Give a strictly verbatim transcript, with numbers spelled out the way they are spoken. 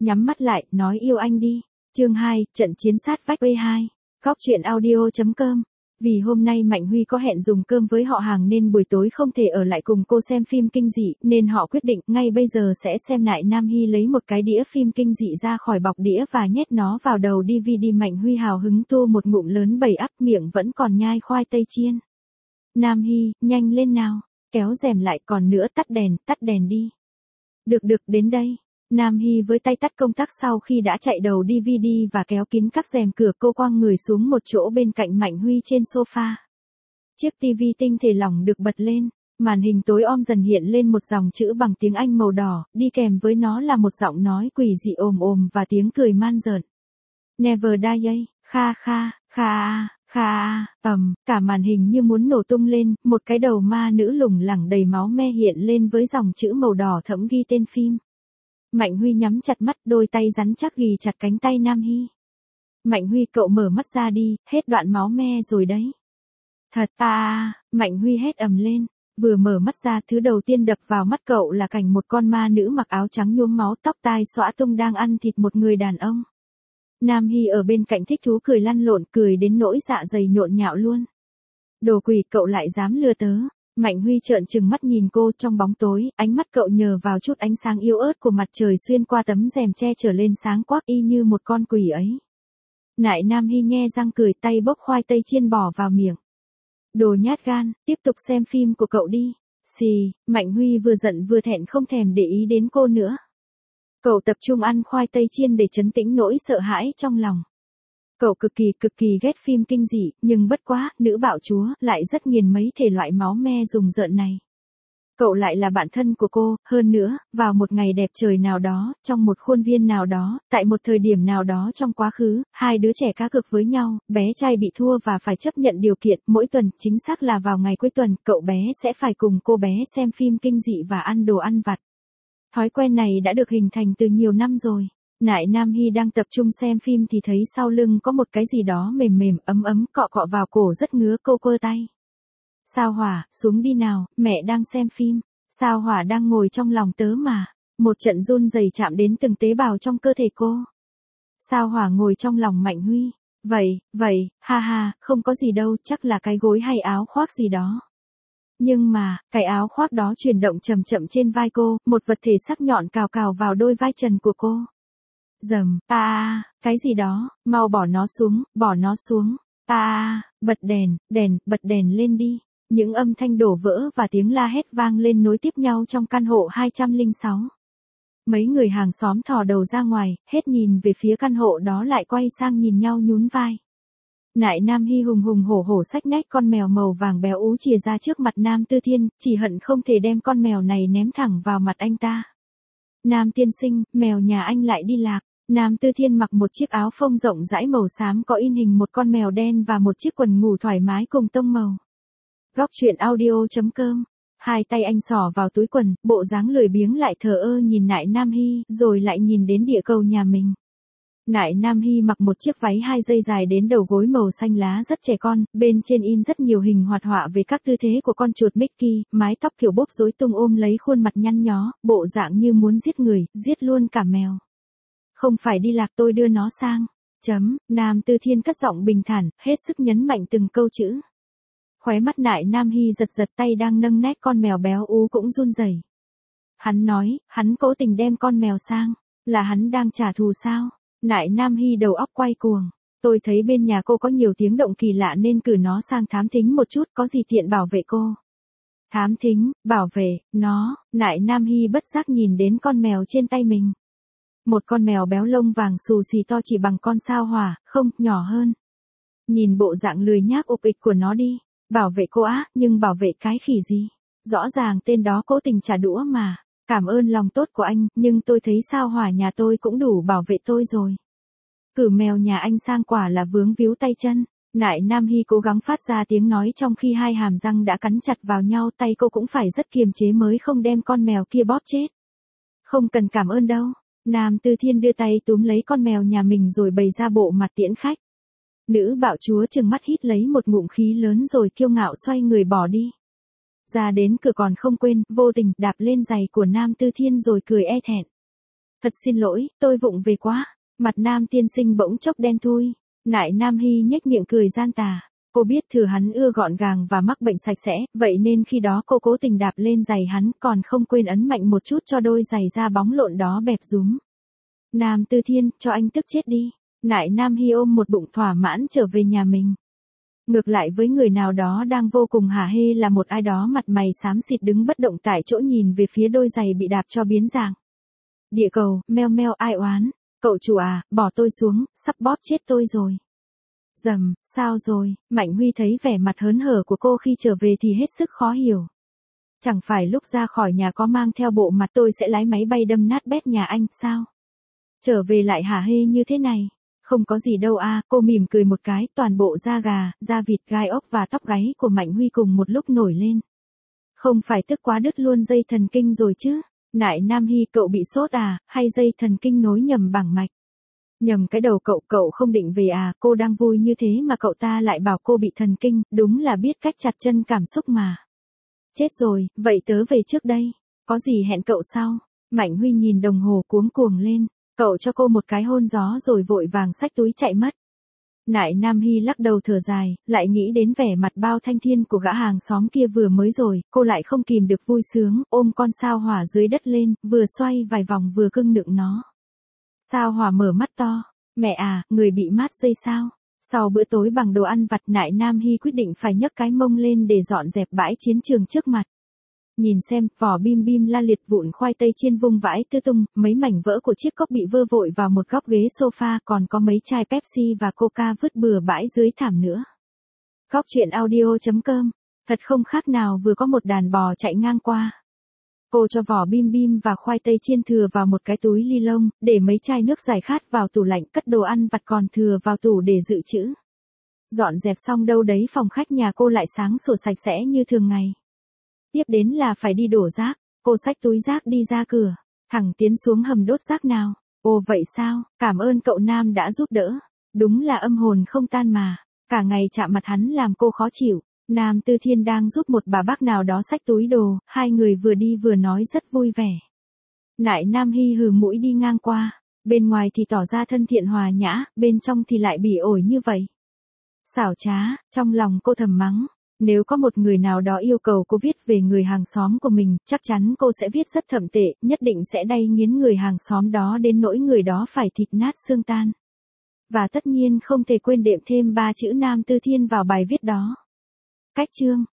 nhắm mắt lại, nói yêu anh đi. Chương hai, trận chiến sát vách vê hai. Góc truyện audio chấm com. Vì hôm nay Mạnh Huy có hẹn dùng cơm với họ hàng nên buổi tối không thể ở lại cùng cô xem phim kinh dị, nên họ quyết định ngay bây giờ sẽ xem lại. Nam Hy lấy một cái đĩa phim kinh dị ra khỏi bọc đĩa và nhét nó vào đầu đê vê đê. Mạnh Huy hào hứng tu một ngụm lớn bầy ắp, miệng vẫn còn nhai khoai tây chiên. Nam Hy, nhanh lên nào, kéo rèm lại, còn nữa, tắt đèn, tắt đèn đi. Được được, đến đây. Nam Hy với tay tắt công tắc sau khi đã chạy đầu đê vê đê và kéo kín các rèm cửa, cô quăng người xuống một chỗ bên cạnh Mạnh Huy trên sofa. Chiếc tivi tinh thể lỏng được bật lên, màn hình tối om dần hiện lên một dòng chữ bằng tiếng Anh màu đỏ, đi kèm với nó là một giọng nói quỷ dị ồm ồm và tiếng cười man rợn. Never die yay, kha kha, kha a, kha a, ầm, cả màn hình như muốn nổ tung lên, một cái đầu ma nữ lủng lẳng đầy máu me hiện lên với dòng chữ màu đỏ thẫm ghi tên phim. Mạnh Huy nhắm chặt mắt, đôi tay rắn chắc ghì chặt cánh tay Nam Hy. Mạnh Huy, cậu mở mắt ra đi, hết đoạn máu me rồi đấy. Thật à, Mạnh Huy hét ầm lên, vừa mở mắt ra thứ đầu tiên đập vào mắt cậu là cảnh một con ma nữ mặc áo trắng nhuốm máu, tóc tai xõa tung đang ăn thịt một người đàn ông. Nam Hy ở bên cạnh thích thú cười lăn lộn, cười đến nỗi dạ dày nhộn nhạo luôn. Đồ quỷ, cậu lại dám lừa tớ. Mạnh Huy trợn trừng mắt nhìn cô trong bóng tối, ánh mắt cậu nhờ vào chút ánh sáng yếu ớt của mặt trời xuyên qua tấm rèm che trở lên sáng quắc y như một con quỷ ấy. Nại Nam Hy nhe răng cười, tay bốc khoai tây chiên bỏ vào miệng. Đồ nhát gan, tiếp tục xem phim của cậu đi. Xì, Mạnh Huy vừa giận vừa thẹn không thèm để ý đến cô nữa. Cậu tập trung ăn khoai tây chiên để trấn tĩnh nỗi sợ hãi trong lòng. Cậu cực kỳ cực kỳ ghét phim kinh dị, nhưng bất quá, nữ bạo chúa lại rất nghiền mấy thể loại máu me rùng rợn này. Cậu lại là bạn thân của cô, hơn nữa, vào một ngày đẹp trời nào đó, trong một khuôn viên nào đó, tại một thời điểm nào đó trong quá khứ, hai đứa trẻ cá cược với nhau, bé trai bị thua và phải chấp nhận điều kiện, mỗi tuần, chính xác là vào ngày cuối tuần, cậu bé sẽ phải cùng cô bé xem phim kinh dị và ăn đồ ăn vặt. Thói quen này đã được hình thành từ nhiều năm rồi. Nại Nam Hy đang tập trung xem phim thì thấy sau lưng có một cái gì đó mềm mềm ấm ấm cọ cọ vào cổ rất ngứa, cô quơ tay. Sao Hỏa, xuống đi nào, mẹ đang xem phim. Sao Hỏa đang ngồi trong lòng tớ mà. Một trận run rẩy chạm đến từng tế bào trong cơ thể cô. Sao Hỏa ngồi trong lòng Mạnh Huy. Vậy, vậy, ha ha, không có gì đâu, chắc là cái gối hay áo khoác gì đó. Nhưng mà, cái áo khoác đó chuyển động chậm chậm trên vai cô, một vật thể sắc nhọn cào cào vào đôi vai trần của cô. Dầm, a à, cái gì đó, mau bỏ nó xuống, bỏ nó xuống. A à, bật đèn, đèn, bật đèn lên đi. Những âm thanh đổ vỡ và tiếng la hét vang lên nối tiếp nhau trong căn hộ hai không sáu. Mấy người hàng xóm thò đầu ra ngoài, hết nhìn về phía căn hộ đó lại quay sang nhìn nhau nhún vai. Nại Nam Hy hùng hùng hổ hổ xách nách con mèo màu vàng béo ú chìa ra trước mặt Nam Tư Thiên, chỉ hận không thể đem con mèo này ném thẳng vào mặt anh ta. Nam tiên sinh, mèo nhà anh lại đi lạc. Nam Tư Thiên mặc một chiếc áo phông rộng rãi màu xám có in hình một con mèo đen và một chiếc quần ngủ thoải mái cùng tông màu. Góc truyện audio chấm com. Hai tay anh xỏ vào túi quần, bộ dáng lười biếng lại thờ ơ nhìn Nại Nam Hy, rồi lại nhìn đến địa cầu nhà mình. Nại Nam Hy mặc một chiếc váy hai dây dài đến đầu gối màu xanh lá rất trẻ con, bên trên in rất nhiều hình hoạt họa về các tư thế của con chuột Mickey, mái tóc kiểu bốc rối tung ôm lấy khuôn mặt nhăn nhó, bộ dạng như muốn giết người, giết luôn cả mèo. Không phải đi lạc, tôi đưa nó sang. Chấm, Nam Tư Thiên cất giọng bình thản, hết sức nhấn mạnh từng câu chữ. Khóe mắt Nại Nam Hy giật giật, tay đang nâng nét con mèo béo ú cũng run rẩy. Hắn nói, hắn cố tình đem con mèo sang, là hắn đang trả thù sao? Nại Nam Hy đầu óc quay cuồng. Tôi thấy bên nhà cô có nhiều tiếng động kỳ lạ nên cử nó sang thám thính một chút, có gì tiện bảo vệ cô. Thám thính, bảo vệ, nó, Nại Nam Hy bất giác nhìn đến con mèo trên tay mình. Một con mèo béo lông vàng xù xì to chỉ bằng con Sao Hỏa, không, nhỏ hơn. Nhìn bộ dạng lười nhác ục ịch của nó đi. Bảo vệ cô á, nhưng bảo vệ cái khỉ gì? Rõ ràng tên đó cố tình trả đũa mà. Cảm ơn lòng tốt của anh, nhưng tôi thấy Sao Hỏa nhà tôi cũng đủ bảo vệ tôi rồi. Cử mèo nhà anh sang quả là vướng víu tay chân. Nại Nam Hy cố gắng phát ra tiếng nói trong khi hai hàm răng đã cắn chặt vào nhau, tay cô cũng phải rất kiềm chế mới không đem con mèo kia bóp chết. Không cần cảm ơn đâu. Nam Tư Thiên đưa tay túm lấy con mèo nhà mình rồi bày ra bộ mặt tiễn khách. Nữ bạo chúa trừng mắt hít lấy một ngụm khí lớn rồi kiêu ngạo xoay người bỏ đi. Ra đến cửa còn không quên, vô tình đạp lên giày của Nam Tư Thiên rồi cười e thẹn. Thật xin lỗi, tôi vụng về quá. Mặt Nam tiên sinh bỗng chốc đen thui. Nại Nam Hy nhếch miệng cười gian tà. Cô biết thừa hắn ưa gọn gàng và mắc bệnh sạch sẽ, vậy nên khi đó cô cố tình đạp lên giày hắn, còn không quên ấn mạnh một chút cho đôi giày da bóng lộn đó bẹp rúm. Nam Tư Thiên, cho anh tức chết đi. Nại Nam Hy ôm một bụng thỏa mãn trở về nhà mình. Ngược lại với người nào đó đang vô cùng hả hê là một ai đó mặt mày xám xịt đứng bất động tại chỗ nhìn về phía đôi giày bị đạp cho biến dạng. Địa cầu, meo meo ai oán. Cậu chủ à, bỏ tôi xuống, sắp bóp chết tôi rồi. Dầm, sao rồi? Mạnh Huy thấy vẻ mặt hớn hở của cô khi trở về thì hết sức khó hiểu. Chẳng phải lúc ra khỏi nhà có mang theo bộ mặt tôi sẽ lái máy bay đâm nát bét nhà anh, sao? Trở về lại hả hê như thế này. Không có gì đâu à, cô mỉm cười một cái, toàn bộ da gà, da vịt, gai ốc và tóc gáy của Mạnh Huy cùng một lúc nổi lên. Không phải tức quá đứt luôn dây thần kinh rồi chứ? Nại Nam Hy, cậu bị sốt à, hay dây thần kinh nối nhầm bảng mạch? Nhầm cái đầu cậu, cậu không định về à, cô đang vui như thế mà cậu ta lại bảo cô bị thần kinh, đúng là biết cách chặt chân cảm xúc mà. Chết rồi, vậy tớ về trước đây. Có gì hẹn cậu sau? Mạnh Huy nhìn đồng hồ cuống cuồng lên, cậu cho cô một cái hôn gió rồi vội vàng xách túi chạy mất. Nại Nam Hy lắc đầu thở dài, lại nghĩ đến vẻ mặt bao thanh thiên của gã hàng xóm kia vừa mới rồi, cô lại không kìm được vui sướng, ôm con sao hỏa dưới đất lên, vừa xoay vài vòng vừa cưng nựng nó. Sao hỏa mở mắt to, mẹ à, người bị mát dây sao? Sau bữa tối bằng đồ ăn vặt, Nại Nam Hy quyết định phải nhấc cái mông lên để dọn dẹp bãi chiến trường trước mặt. Nhìn xem, vỏ bim bim la liệt, vụn khoai tây chiên vung vãi tứ tung, mấy mảnh vỡ của chiếc cốc bị vơ vội vào một góc ghế sofa, còn có mấy chai Pepsi và Coca vứt bừa bãi dưới thảm nữa. Góc truyện audio chấm com, thật không khác nào vừa có một đàn bò chạy ngang qua. Cô cho vỏ bim bim và khoai tây chiên thừa vào một cái túi ni lông, để mấy chai nước giải khát vào tủ lạnh, cất đồ ăn vặt còn thừa vào tủ để dự trữ. Dọn dẹp xong đâu đấy phòng khách nhà cô lại sáng sủa sạch sẽ như thường ngày. Tiếp đến là phải đi đổ rác, cô xách túi rác đi ra cửa, thẳng tiến xuống hầm đốt rác nào. Ồ vậy sao, cảm ơn cậu Nam đã giúp đỡ, đúng là âm hồn không tan mà, cả ngày chạm mặt hắn làm cô khó chịu. Nam Tư Thiên đang giúp một bà bác nào đó xách túi đồ, hai người vừa đi vừa nói rất vui vẻ. Nại Nam Hy hừ mũi đi ngang qua, bên ngoài thì tỏ ra thân thiện hòa nhã, bên trong thì lại bỉ ổi như vậy. Xảo trá, trong lòng cô thầm mắng. Nếu có một người nào đó yêu cầu cô viết về người hàng xóm của mình, chắc chắn cô sẽ viết rất thậm tệ, nhất định sẽ đay nghiến người hàng xóm đó đến nỗi người đó phải thịt nát xương tan. Và tất nhiên không thể quên đệm thêm ba chữ Nam Tư Thiên vào bài viết đó. Cách chương